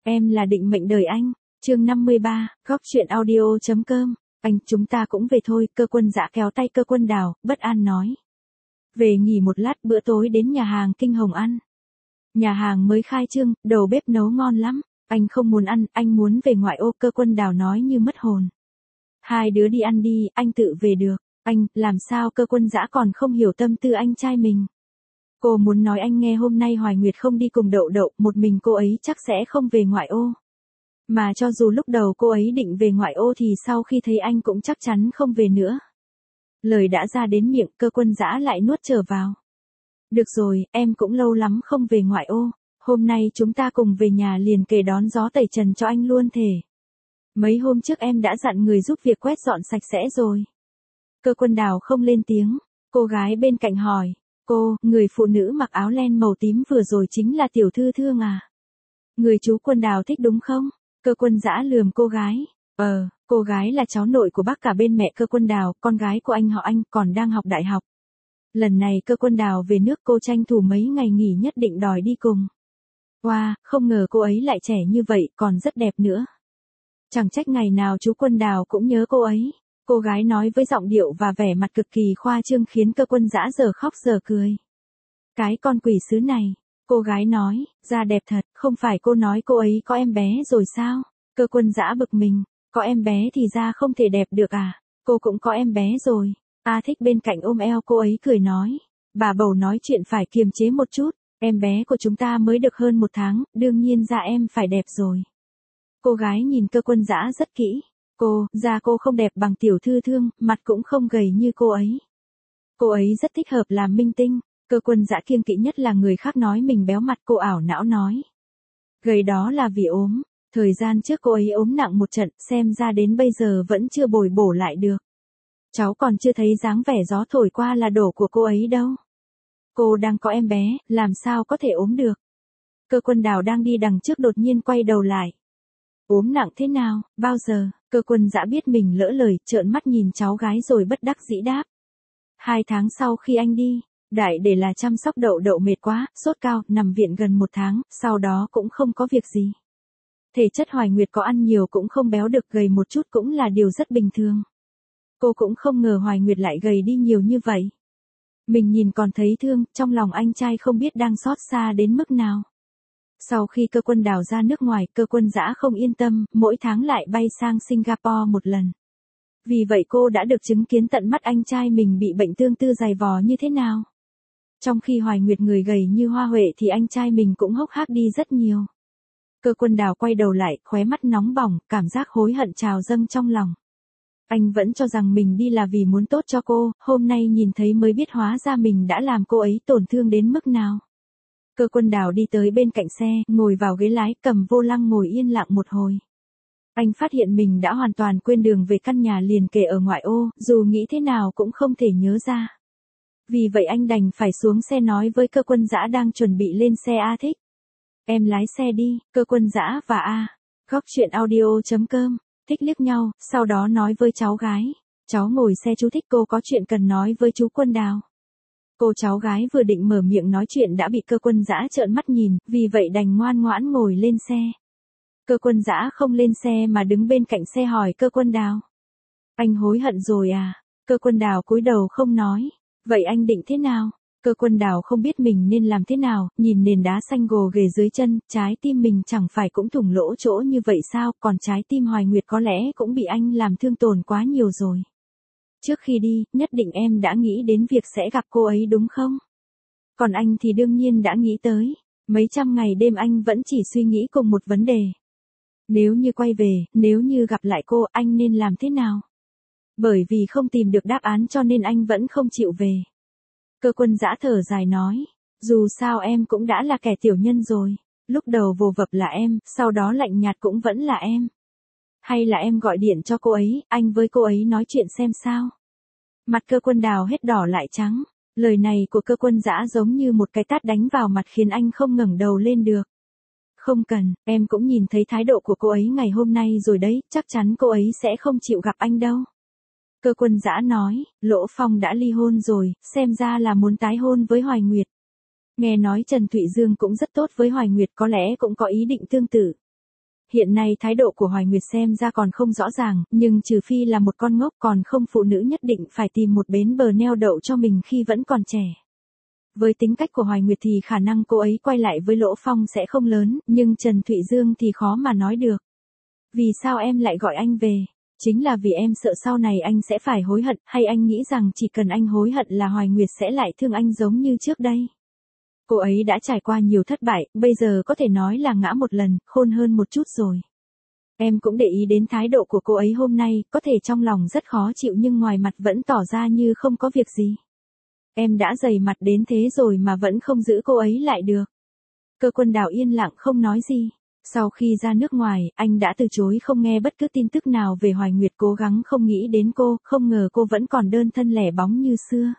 Em là định mệnh đời anh. Chương 53, góc chuyện audio.com. Anh, chúng ta cũng về thôi. Cơ Quân Dã kéo tay Cơ Quân Đào, bất an nói. Về nghỉ một lát, bữa tối đến nhà hàng Kinh Hồng ăn. Nhà hàng mới khai trương, đầu bếp nấu ngon lắm. Anh không muốn ăn, anh muốn về ngoại ô. Cơ Quân Đào nói như mất hồn. Hai đứa đi ăn đi, anh tự về được. Anh, làm sao? Cơ Quân Dã còn không hiểu tâm tư anh trai mình. Cô muốn nói anh nghe, hôm nay Hoài Nguyệt không đi cùng Đậu Đậu, một mình cô ấy chắc sẽ không về ngoại ô. Mà cho dù lúc đầu cô ấy định về ngoại ô thì sau khi thấy anh cũng chắc chắn không về nữa. Lời đã ra đến miệng, Cơ Quân Dã lại nuốt trở vào. Được rồi, em cũng lâu lắm không về ngoại ô. Hôm nay chúng ta cùng về nhà liền kề đón gió tẩy trần cho anh luôn thể. Mấy hôm trước em đã dặn người giúp việc quét dọn sạch sẽ rồi. Cơ Quân Đào không lên tiếng. Cô gái bên cạnh hỏi. Cô, người phụ nữ mặc áo len màu tím vừa rồi chính là Tiểu Thư Thương à? Người chú Quân Đào thích đúng không? Cơ Quân Dã lườm cô gái. Cô gái là cháu nội của bác cả bên mẹ Cơ Quân Đào, con gái của anh họ anh, còn đang học đại học. Lần này Cơ Quân Đào về nước, cô tranh thủ mấy ngày nghỉ nhất định đòi đi cùng. Wow, không ngờ cô ấy lại trẻ như vậy, còn rất đẹp nữa. Chẳng trách ngày nào chú Quân Đào cũng nhớ cô ấy. Cô gái nói với giọng điệu và vẻ mặt cực kỳ khoa trương khiến Cơ Quân Dã giờ khóc giờ cười. Cái con quỷ sứ này, cô gái nói, da đẹp thật, không phải cô nói cô ấy có em bé rồi sao? Cơ Quân Dã bực mình, có em bé thì da không thể đẹp được à? Cô cũng có em bé rồi. A Thích bên cạnh ôm eo cô ấy cười nói. Bà bầu nói chuyện phải kiềm chế một chút, em bé của chúng ta mới được hơn 1 tháng, đương nhiên da em phải đẹp rồi. Cô gái nhìn Cơ Quân Dã rất kỹ. Da cô không đẹp bằng Tiểu Thư Thương, mặt cũng không gầy như cô ấy. Cô ấy rất thích hợp làm minh tinh. Cơ Quân Dã kiêng kỵ nhất là người khác nói mình béo mặt, cô ảo não nói. Gầy đó là vì ốm. Thời gian trước cô ấy ốm nặng một trận, xem ra đến bây giờ vẫn chưa bồi bổ lại được. Cháu còn chưa thấy dáng vẻ gió thổi qua là đổ của cô ấy đâu. Cô đang có em bé, làm sao có thể ốm được. Cơ Quân Đào đang đi đằng trước đột nhiên quay đầu lại. Ốm nặng thế nào, bao giờ? Cơ Quân Dã biết mình lỡ lời, trợn mắt nhìn cháu gái rồi bất đắc dĩ đáp. 2 tháng sau khi anh đi, đại để là chăm sóc Đậu Đậu mệt quá, sốt cao, nằm viện gần 1 tháng, sau đó cũng không có việc gì. Thể chất Hoài Nguyệt có ăn nhiều cũng không béo được, gầy một chút cũng là điều rất bình thường. Cô cũng không ngờ Hoài Nguyệt lại gầy đi nhiều như vậy. Mình nhìn còn thấy thương, trong lòng anh trai không biết đang xót xa đến mức nào. Sau khi Cơ Quân Đào ra nước ngoài, Cơ Quân Dã không yên tâm, mỗi tháng lại bay sang Singapore một lần. Vì vậy cô đã được chứng kiến tận mắt anh trai mình bị bệnh tương tư dày vò như thế nào. Trong khi Hoài Nguyệt người gầy như hoa huệ thì anh trai mình cũng hốc hác đi rất nhiều. Cơ Quân Đào quay đầu lại, khóe mắt nóng bỏng, cảm giác hối hận trào dâng trong lòng. Anh vẫn cho rằng mình đi là vì muốn tốt cho cô, hôm nay nhìn thấy mới biết hóa ra mình đã làm cô ấy tổn thương đến mức nào. Cơ Quân Đào đi tới bên cạnh xe, ngồi vào ghế lái, cầm vô lăng ngồi yên lặng một hồi. Anh phát hiện mình đã hoàn toàn quên đường về căn nhà liền kề ở ngoại ô, dù nghĩ thế nào cũng không thể nhớ ra. Vì vậy anh đành phải xuống xe nói với Cơ Quân Dã đang chuẩn bị lên xe. A Thích. Em lái xe đi. Cơ Quân Dã và góc chuyện audio.com. Thích liếc nhau, sau đó nói với cháu gái. Cháu ngồi xe chú Thích, cô có chuyện cần nói với chú Quân Đào. Cô cháu gái vừa định mở miệng nói chuyện đã bị Cơ Quân Dã trợn mắt nhìn, vì vậy đành ngoan ngoãn ngồi lên xe. Cơ Quân Dã không lên xe mà đứng bên cạnh xe hỏi Cơ Quân Đào. Anh hối hận rồi à? Cơ Quân Đào cúi đầu không nói. Vậy anh định thế nào? Cơ Quân Đào không biết mình nên làm thế nào, nhìn nền đá xanh gồ ghề dưới chân, trái tim mình chẳng phải cũng thủng lỗ chỗ như vậy sao, còn trái tim Hoài Nguyệt có lẽ cũng bị anh làm thương tổn quá nhiều rồi. Trước khi đi, nhất định em đã nghĩ đến việc sẽ gặp cô ấy đúng không? Còn anh thì đương nhiên đã nghĩ tới. Mấy trăm ngày đêm anh vẫn chỉ suy nghĩ cùng một vấn đề. Nếu như quay về, nếu như gặp lại cô, anh nên làm thế nào? Bởi vì không tìm được đáp án cho nên anh vẫn không chịu về. Cơ Quân Dã thở dài nói. Dù sao em cũng đã là kẻ tiểu nhân rồi. Lúc đầu vồ vập là em, sau đó lạnh nhạt cũng vẫn là em. Hay là em gọi điện cho cô ấy, anh với cô ấy nói chuyện xem sao? Mặt Cơ Quân Đào hết đỏ lại trắng. Lời này của Cơ Quân Dã giống như một cái tát đánh vào mặt khiến anh không ngẩng đầu lên được. Không cần, em cũng nhìn thấy thái độ của cô ấy ngày hôm nay rồi đấy, chắc chắn cô ấy sẽ không chịu gặp anh đâu. Cơ Quân Dã nói, Lỗ Phong đã ly hôn rồi, xem ra là muốn tái hôn với Hoài Nguyệt. Nghe nói Trần Thụy Dương cũng rất tốt với Hoài Nguyệt, có lẽ cũng có ý định tương tự. Hiện nay thái độ của Hoài Nguyệt xem ra còn không rõ ràng, nhưng trừ phi là một con ngốc còn không phụ nữ nhất định phải tìm một bến bờ neo đậu cho mình khi vẫn còn trẻ. Với tính cách của Hoài Nguyệt thì khả năng cô ấy quay lại với Lỗ Phong sẽ không lớn, nhưng Trần Thụy Dương thì khó mà nói được. Vì sao em lại gọi anh về? Chính là vì em sợ sau này anh sẽ phải hối hận, hay anh nghĩ rằng chỉ cần anh hối hận là Hoài Nguyệt sẽ lại thương anh giống như trước đây? Cô ấy đã trải qua nhiều thất bại, bây giờ có thể nói là ngã một lần, khôn hơn một chút rồi. Em cũng để ý đến thái độ của cô ấy hôm nay, có thể trong lòng rất khó chịu nhưng ngoài mặt vẫn tỏ ra như không có việc gì. Em đã dày mặt đến thế rồi mà vẫn không giữ cô ấy lại được. Cơ Quân Đào yên lặng không nói gì. Sau khi ra nước ngoài, anh đã từ chối không nghe bất cứ tin tức nào về Hoài Nguyệt, cố gắng không nghĩ đến cô, không ngờ cô vẫn còn đơn thân lẻ bóng như xưa.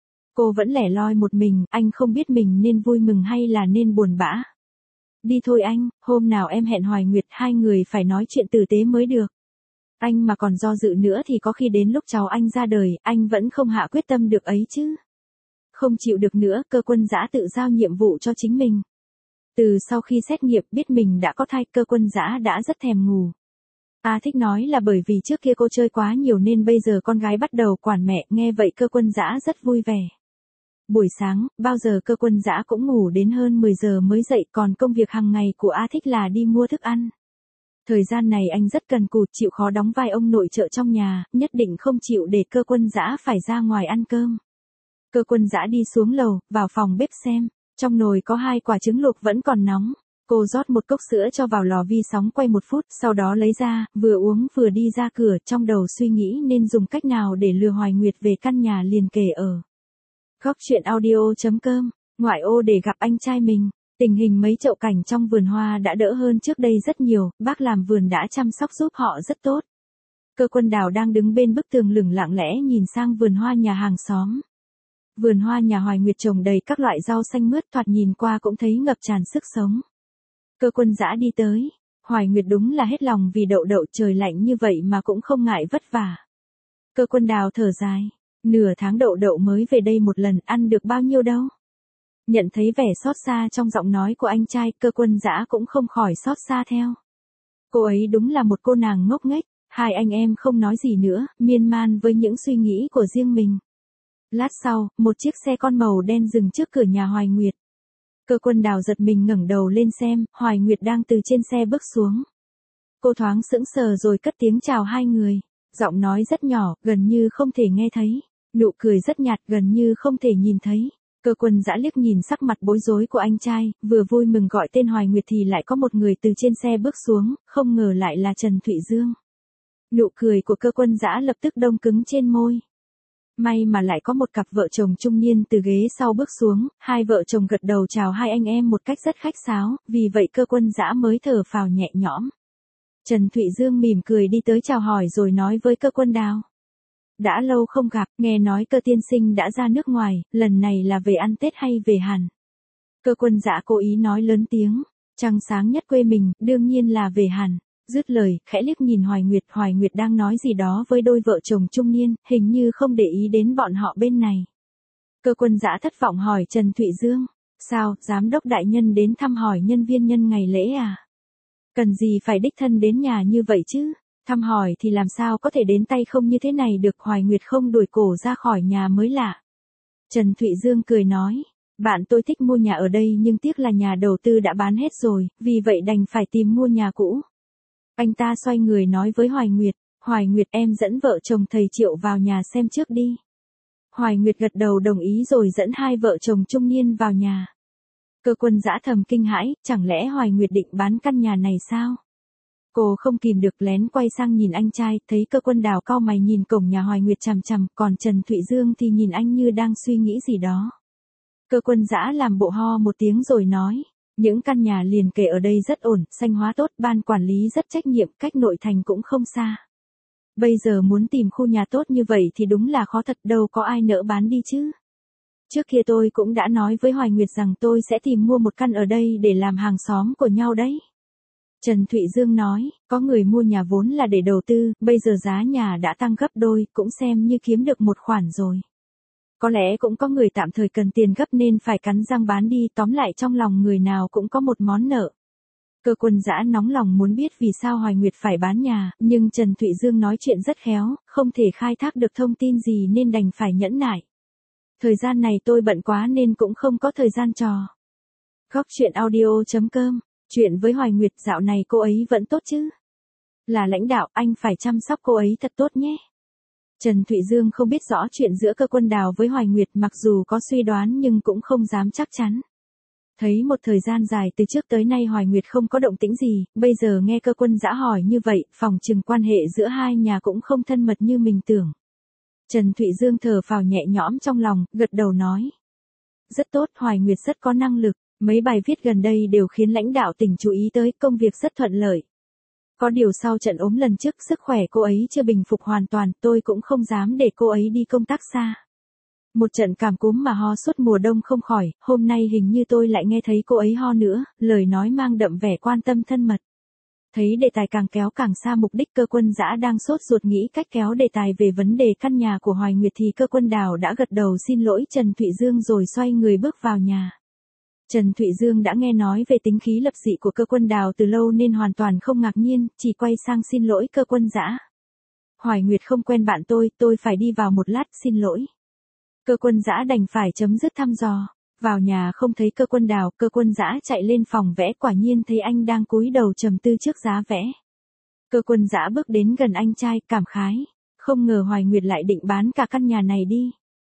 Cô vẫn lẻ loi một mình, anh không biết mình nên vui mừng hay là nên buồn bã. Đi thôi anh, hôm nào em hẹn Hoài Nguyệt, hai người phải nói chuyện tử tế mới được. Anh mà còn do dự nữa thì có khi đến lúc cháu anh ra đời, anh vẫn không hạ quyết tâm được ấy chứ. Không chịu được nữa, Cơ Quân Dã tự giao nhiệm vụ cho chính mình. Từ sau khi xét nghiệm biết mình đã có thai, Cơ Quân Dã đã rất thèm ngủ. A Thích nói là bởi vì trước kia cô chơi quá nhiều nên bây giờ con gái bắt đầu quản mẹ, nghe vậy Cơ Quân Dã rất vui vẻ. Buổi sáng, bao giờ Cơ Quân Dã cũng ngủ đến hơn 10 giờ mới dậy, còn công việc hàng ngày của A Thích là đi mua thức ăn. Thời gian này anh rất cần cù, chịu khó đóng vai ông nội trợ trong nhà, nhất định không chịu để Cơ Quân Dã phải ra ngoài ăn cơm. Cơ Quân Dã đi xuống lầu, vào phòng bếp xem, trong nồi có 2 quả trứng luộc vẫn còn nóng. Cô rót một cốc sữa cho vào lò vi sóng quay 1 phút, sau đó lấy ra, vừa uống vừa đi ra cửa, trong đầu suy nghĩ nên dùng cách nào để lừa Hoài Nguyệt về căn nhà liền kề ở. Góc truyện audio.com, ngoại ô để gặp anh trai mình. Tình hình mấy chậu cảnh trong vườn hoa đã đỡ hơn trước đây rất nhiều, bác làm vườn đã chăm sóc giúp họ rất tốt. Cơ Quân Đào đang đứng bên bức tường lửng lặng lẽ nhìn sang vườn hoa nhà hàng xóm. Vườn hoa nhà Hoài Nguyệt trồng đầy các loại rau xanh mướt, thoạt nhìn qua cũng thấy ngập tràn sức sống. Cơ Quân Dã đi tới, Hoài Nguyệt đúng là hết lòng vì Đậu Đậu, trời lạnh như vậy mà cũng không ngại vất vả. Cơ Quân Đào thở dài, nửa tháng Đậu Đậu mới về đây một lần, ăn được bao nhiêu đâu. Nhận thấy vẻ xót xa trong giọng nói của anh trai, Cơ Quân Dã cũng không khỏi xót xa theo. Cô ấy đúng là một cô nàng ngốc nghếch. Hai anh em không nói gì nữa, miên man với những suy nghĩ của riêng mình. Lát sau, một chiếc xe con màu đen dừng trước cửa nhà Hoài Nguyệt. Cơ Quân Đào giật mình ngẩng đầu lên xem, Hoài Nguyệt đang từ trên xe bước xuống. Cô thoáng sững sờ rồi cất tiếng chào hai người. Giọng nói rất nhỏ, gần như không thể nghe thấy. Nụ cười rất nhạt, gần như không thể nhìn thấy. Cơ Quân Dã liếc nhìn sắc mặt bối rối của anh trai, vừa vui mừng gọi tên Hoài Nguyệt thì lại có một người từ trên xe bước xuống, không ngờ lại là Trần Thụy Dương. Nụ cười của Cơ Quân Dã lập tức đông cứng trên môi. May mà lại có một cặp vợ chồng trung niên từ ghế sau bước xuống, hai vợ chồng gật đầu chào hai anh em một cách rất khách sáo, vì vậy Cơ Quân Dã mới thở phào nhẹ nhõm. Trần Thụy Dương mỉm cười đi tới chào hỏi rồi nói với Cơ Quân Đào. Đã lâu không gặp, nghe nói Cơ tiên sinh đã ra nước ngoài, lần này là về ăn Tết hay về Hàn? Cơ Quân Dã cố ý nói lớn tiếng, trăng sáng nhất quê mình, đương nhiên là về Hàn. Dứt lời, khẽ liếc nhìn Hoài Nguyệt đang nói gì đó với đôi vợ chồng trung niên, hình như không để ý đến bọn họ bên này. Cơ Quân Dã thất vọng hỏi Trần Thụy Dương, sao, giám đốc đại nhân đến thăm hỏi nhân viên nhân ngày lễ à? Cần gì phải đích thân đến nhà như vậy chứ? Thăm hỏi thì làm sao có thể đến tay không như thế này được, Hoài Nguyệt không đuổi cổ ra khỏi nhà mới lạ. Trần Thụy Dương cười nói, bạn tôi thích mua nhà ở đây nhưng tiếc là nhà đầu tư đã bán hết rồi, vì vậy đành phải tìm mua nhà cũ. Anh ta xoay người nói với Hoài Nguyệt em dẫn vợ chồng thầy Triệu vào nhà xem trước đi. Hoài Nguyệt gật đầu đồng ý rồi dẫn hai vợ chồng trung niên vào nhà. Cơ Quân Dã thầm kinh hãi, chẳng lẽ Hoài Nguyệt định bán căn nhà này sao? Cô không kìm được lén quay sang nhìn anh trai, thấy Cơ Quân Đào cau mày nhìn cổng nhà Hoài Nguyệt chằm chằm, còn Trần Thụy Dương thì nhìn anh như đang suy nghĩ gì đó. Cơ Quân Dã làm bộ ho một tiếng rồi nói, những căn nhà liền kề ở đây rất ổn, xanh hóa tốt, ban quản lý rất trách nhiệm, cách nội thành cũng không xa. Bây giờ muốn tìm khu nhà tốt như vậy thì đúng là khó thật, đâu có ai nỡ bán đi chứ. Trước kia tôi cũng đã nói với Hoài Nguyệt rằng tôi sẽ tìm mua một căn ở đây để làm hàng xóm của nhau đấy. Trần Thụy Dương nói, có người mua nhà vốn là để đầu tư, bây giờ giá nhà đã tăng gấp đôi, cũng xem như kiếm được một khoản rồi. Có lẽ cũng có người tạm thời cần tiền gấp nên phải cắn răng bán đi, tóm lại trong lòng người nào cũng có một món nợ. Cơ Quân Dã nóng lòng muốn biết vì sao Hoài Nguyệt phải bán nhà, nhưng Trần Thụy Dương nói chuyện rất khéo, không thể khai thác được thông tin gì nên đành phải nhẫn nại. Thời gian này tôi bận quá nên cũng không có thời gian trò. Góc chuyện audio.com, chuyện với Hoài Nguyệt dạo này cô ấy vẫn tốt chứ? Là lãnh đạo, anh phải chăm sóc cô ấy thật tốt nhé. Trần Thụy Dương không biết rõ chuyện giữa Cơ Quân Đào với Hoài Nguyệt, mặc dù có suy đoán nhưng cũng không dám chắc chắn. Thấy một thời gian dài từ trước tới nay Hoài Nguyệt không có động tĩnh gì, bây giờ nghe Cơ Quân Dã hỏi như vậy, phòng chừng quan hệ giữa hai nhà cũng không thân mật như mình tưởng. Trần Thụy Dương thở phào nhẹ nhõm trong lòng, gật đầu nói. Rất tốt, Hoài Nguyệt rất có năng lực, mấy bài viết gần đây đều khiến lãnh đạo tỉnh chú ý tới, công việc rất thuận lợi. Có điều sau trận ốm lần trước sức khỏe cô ấy chưa bình phục hoàn toàn, tôi cũng không dám để cô ấy đi công tác xa. Một trận cảm cúm mà ho suốt mùa đông không khỏi, hôm nay hình như tôi lại nghe thấy cô ấy ho nữa, lời nói mang đậm vẻ quan tâm thân mật. Thấy đề tài càng kéo càng xa mục đích, Cơ Quân Dã đang sốt ruột nghĩ cách kéo đề tài về vấn đề căn nhà của Hoài Nguyệt thì Cơ Quân Đào đã gật đầu xin lỗi Trần Thụy Dương rồi xoay người bước vào nhà. Trần Thụy Dương đã nghe nói về tính khí lập dị của Cơ Quân Đào từ lâu nên hoàn toàn không ngạc nhiên, chỉ quay sang xin lỗi Cơ Quân Dã. Hoài Nguyệt không quen bạn tôi phải đi vào một lát, xin lỗi. Cơ Quân Dã đành phải chấm dứt thăm dò. Vào nhà không thấy Cơ Quân Đào, Cơ Quân Dã chạy lên phòng vẽ, quả nhiên thấy anh đang cúi đầu trầm tư trước giá vẽ. Cơ Quân Dã bước đến gần anh trai, cảm khái. Không ngờ Hoài Nguyệt lại định bán cả căn nhà này đi.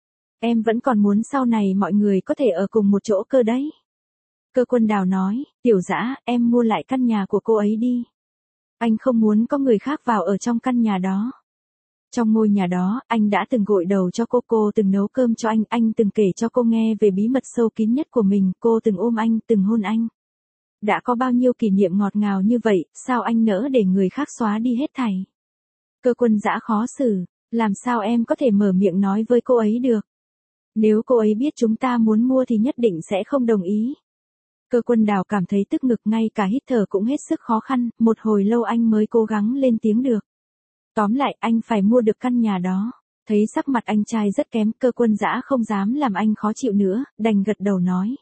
Em vẫn còn muốn sau này mọi người có thể ở cùng một chỗ cơ đấy. Cơ Quân Đào nói, Tiểu Dã, em mua lại căn nhà của cô ấy đi. Anh không muốn có người khác vào ở trong căn nhà đó. Trong ngôi nhà đó, anh đã từng gội đầu cho cô từng nấu cơm cho anh từng kể cho cô nghe về bí mật sâu kín nhất của mình, cô từng ôm anh, từng hôn anh. Đã có bao nhiêu kỷ niệm ngọt ngào như vậy, sao anh nỡ để người khác xóa đi hết thảy? Cơ Quân Dã khó xử, làm sao em có thể mở miệng nói với cô ấy được? Nếu cô ấy biết chúng ta muốn mua thì nhất định sẽ không đồng ý. Cơ Quân Đào cảm thấy tức ngực, ngay cả hít thở cũng hết sức khó khăn, một hồi lâu anh mới cố gắng lên tiếng được. Tóm lại, anh phải mua được căn nhà đó. Thấy sắc mặt anh trai rất kém, Cơ Quân Dã không dám làm anh khó chịu nữa, đành gật đầu nói.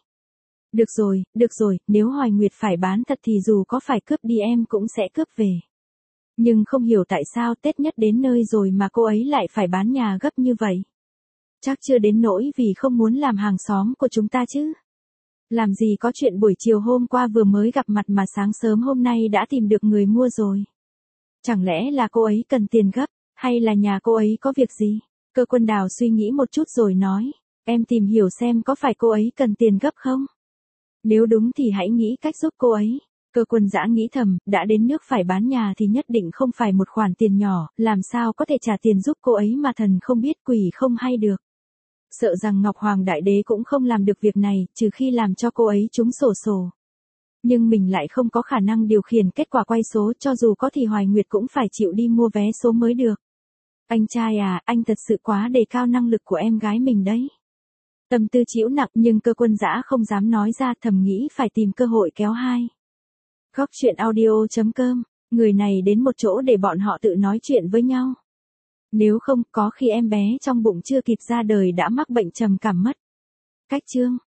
Được rồi, nếu Hoài Nguyệt phải bán thật thì dù có phải cướp đi em cũng sẽ cướp về. Nhưng không hiểu tại sao Tết nhất đến nơi rồi mà cô ấy lại phải bán nhà gấp như vậy. Chắc chưa đến nỗi vì không muốn làm hàng xóm của chúng ta chứ. Làm gì có chuyện buổi chiều hôm qua vừa mới gặp mặt mà sáng sớm hôm nay đã tìm được người mua rồi. Chẳng lẽ là cô ấy cần tiền gấp, hay là nhà cô ấy có việc gì? Cơ Quân Đào suy nghĩ một chút rồi nói, em tìm hiểu xem có phải cô ấy cần tiền gấp không? Nếu đúng thì hãy nghĩ cách giúp cô ấy. Cơ Quân Dã nghĩ thầm, đã đến nước phải bán nhà thì nhất định không phải một khoản tiền nhỏ, làm sao có thể trả tiền giúp cô ấy mà thần không biết quỷ không hay được. Sợ rằng Ngọc Hoàng Đại Đế cũng không làm được việc này, trừ khi làm cho cô ấy trúng xổ sổ. Nhưng mình lại không có khả năng điều khiển kết quả quay số, cho dù có thì Hoài Nguyệt cũng phải chịu đi mua vé số mới được. Anh trai à, anh thật sự quá đề cao năng lực của em gái mình đấy. Tâm tư chịu nặng nhưng Cơ Quân Dã không dám nói ra, thầm nghĩ phải tìm cơ hội kéo hai. Góc chuyện audio.com, người này đến một chỗ để bọn họ tự nói chuyện với nhau. Nếu không, có khi em bé trong bụng chưa kịp ra đời đã mắc bệnh trầm cảm mất. Cách chương.